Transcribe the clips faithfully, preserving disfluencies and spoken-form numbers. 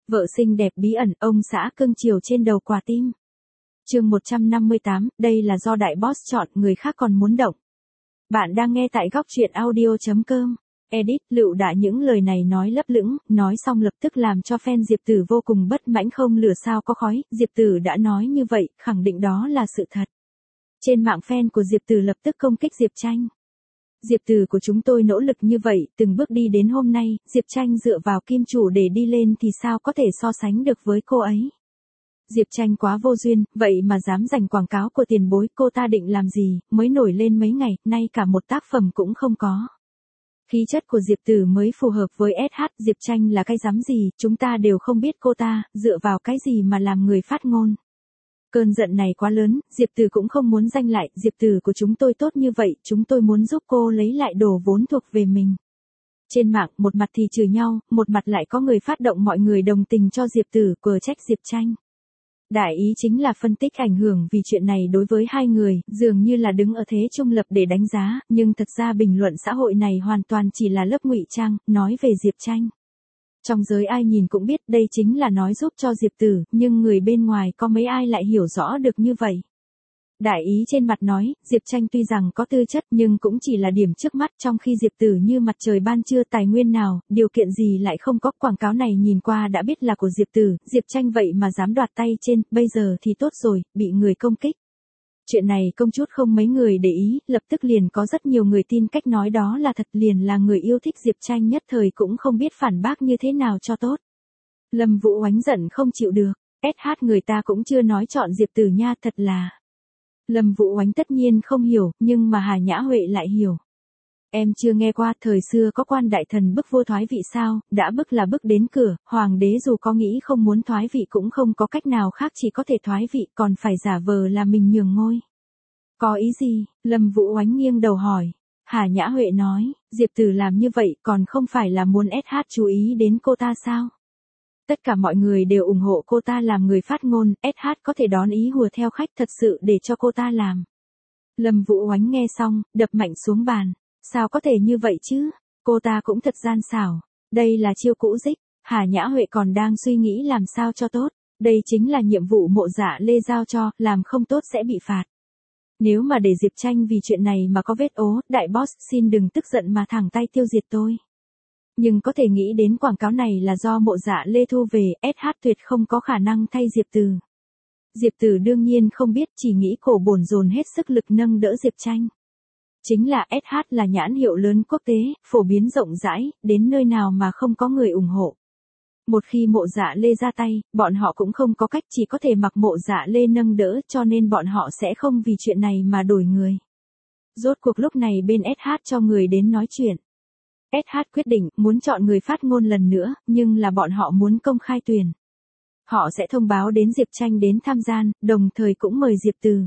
Vợ xinh đẹp bí ẩn, ông xã cưng chiều trên đầu quả tim. Chương một trăm năm mươi tám, đây là do đại boss chọn, người khác còn muốn động. Bạn đang nghe tại góc truyện audio chấm com. Edit, Lựu Đạ những lời này nói lấp lửng, nói xong lập tức làm cho fan Diệp Tử vô cùng bất mãn, không lửa sao có khói, Diệp Tử đã nói như vậy, khẳng định đó là sự thật. Trên mạng fan của Diệp Tử lập tức công kích Diệp Tranh. Diệp Tử của chúng tôi nỗ lực như vậy, từng bước đi đến hôm nay, Diệp Tranh dựa vào kim chủ để đi lên thì sao có thể so sánh được với cô ấy. Diệp Tranh quá vô duyên, vậy mà dám giành quảng cáo của tiền bối, cô ta định làm gì, mới nổi lên mấy ngày, nay cả một tác phẩm cũng không có. Khí chất của Diệp Tử mới phù hợp với ét hát, Diệp Tranh là cái dám gì, chúng ta đều không biết cô ta, dựa vào cái gì mà làm người phát ngôn. Cơn giận này quá lớn, Diệp Tử cũng không muốn giành lại, Diệp Tử của chúng tôi tốt như vậy, chúng tôi muốn giúp cô lấy lại đồ vốn thuộc về mình. Trên mạng, một mặt thì chửi nhau, một mặt lại có người phát động mọi người đồng tình cho Diệp Tử, cờ trách Diệp Tranh. Đại ý chính là phân tích ảnh hưởng vì chuyện này đối với hai người, dường như là đứng ở thế trung lập để đánh giá, nhưng thật ra bình luận xã hội này hoàn toàn chỉ là lớp ngụy trang, nói về Diệp Tranh. Trong giới ai nhìn cũng biết đây chính là nói giúp cho Diệp Tử, nhưng người bên ngoài có mấy ai lại hiểu rõ được như vậy. Đại ý trên mặt nói, Diệp Tranh tuy rằng có tư chất nhưng cũng chỉ là điểm trước mắt, trong khi Diệp Tử như mặt trời ban trưa, tài nguyên nào, điều kiện gì lại không có, quảng cáo này nhìn qua đã biết là của Diệp Tử, Diệp Tranh vậy mà dám đoạt tay trên, bây giờ thì tốt rồi, bị người công kích. Chuyện này công chút không mấy người để ý, lập tức liền có rất nhiều người tin cách nói đó là thật, liền là người yêu thích Diệp Tranh nhất thời cũng không biết phản bác như thế nào cho tốt. Lâm Vũ oánh giận không chịu được, ét hát người ta cũng chưa nói chọn Diệp Tử nha, thật là... Lâm Vũ oánh tất nhiên không hiểu, nhưng mà Hà Nhã Huệ lại hiểu. Em chưa nghe qua, thời xưa có quan đại thần bức vua thoái vị sao, đã bức là bức đến cửa, hoàng đế dù có nghĩ không muốn thoái vị cũng không có cách nào khác, chỉ có thể thoái vị, còn phải giả vờ là mình nhường ngôi. Có ý gì? Lâm Vũ oánh nghiêng đầu hỏi. Hà Nhã Huệ nói, Diệp Tử làm như vậy còn không phải là muốn ét hát chú ý đến cô ta sao? Tất cả mọi người đều ủng hộ cô ta làm người phát ngôn, ét hát có thể đón ý hùa theo khách thật sự để cho cô ta làm. Lâm Vũ oánh nghe xong, đập mạnh xuống bàn. Sao có thể như vậy chứ? Cô ta cũng thật gian xảo. Đây là chiêu cũ dích. Hà Nhã Huệ còn đang suy nghĩ làm sao cho tốt. Đây chính là nhiệm vụ Mộ Dạ Lê giao cho, làm không tốt sẽ bị phạt. Nếu mà để Diệp Tranh vì chuyện này mà có vết ố, đại boss xin đừng tức giận mà thẳng tay tiêu diệt tôi. Nhưng có thể nghĩ đến quảng cáo này là do Mộ Dạ Lê thu về, ét hát tuyệt không có khả năng thay Diệp Tử. Diệp Tử đương nhiên không biết, chỉ nghĩ cổ bổn dồn hết sức lực nâng đỡ Diệp Tranh. Chính là ét hát là nhãn hiệu lớn quốc tế, phổ biến rộng rãi, đến nơi nào mà không có người ủng hộ. Một khi Mộ Dạ Lê ra tay, bọn họ cũng không có cách, chỉ có thể mặc Mộ Dạ Lê nâng đỡ, cho nên bọn họ sẽ không vì chuyện này mà đổi người. Rốt cuộc lúc này bên ét hát cho người đến nói chuyện. ét hát quyết định muốn chọn người phát ngôn lần nữa, nhưng là bọn họ muốn công khai tuyển. Họ sẽ thông báo đến Diệp Tranh đến tham gia, đồng thời cũng mời Diệp Tử.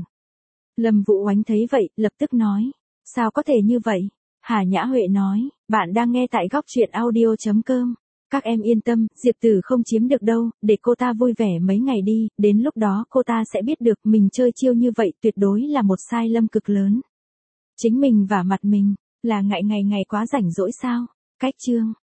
Lâm Vũ oánh thấy vậy, lập tức nói. Sao có thể như vậy? Hà Nhã Huệ nói, bạn đang nghe tại góc truyện audio chấm com. Các em yên tâm, Diệp Tử không chiếm được đâu, để cô ta vui vẻ mấy ngày đi, đến lúc đó cô ta sẽ biết được mình chơi chiêu như vậy tuyệt đối là một sai lầm cực lớn. Chính mình và mặt mình, là ngại ngày ngày quá rảnh rỗi sao? Cách chương.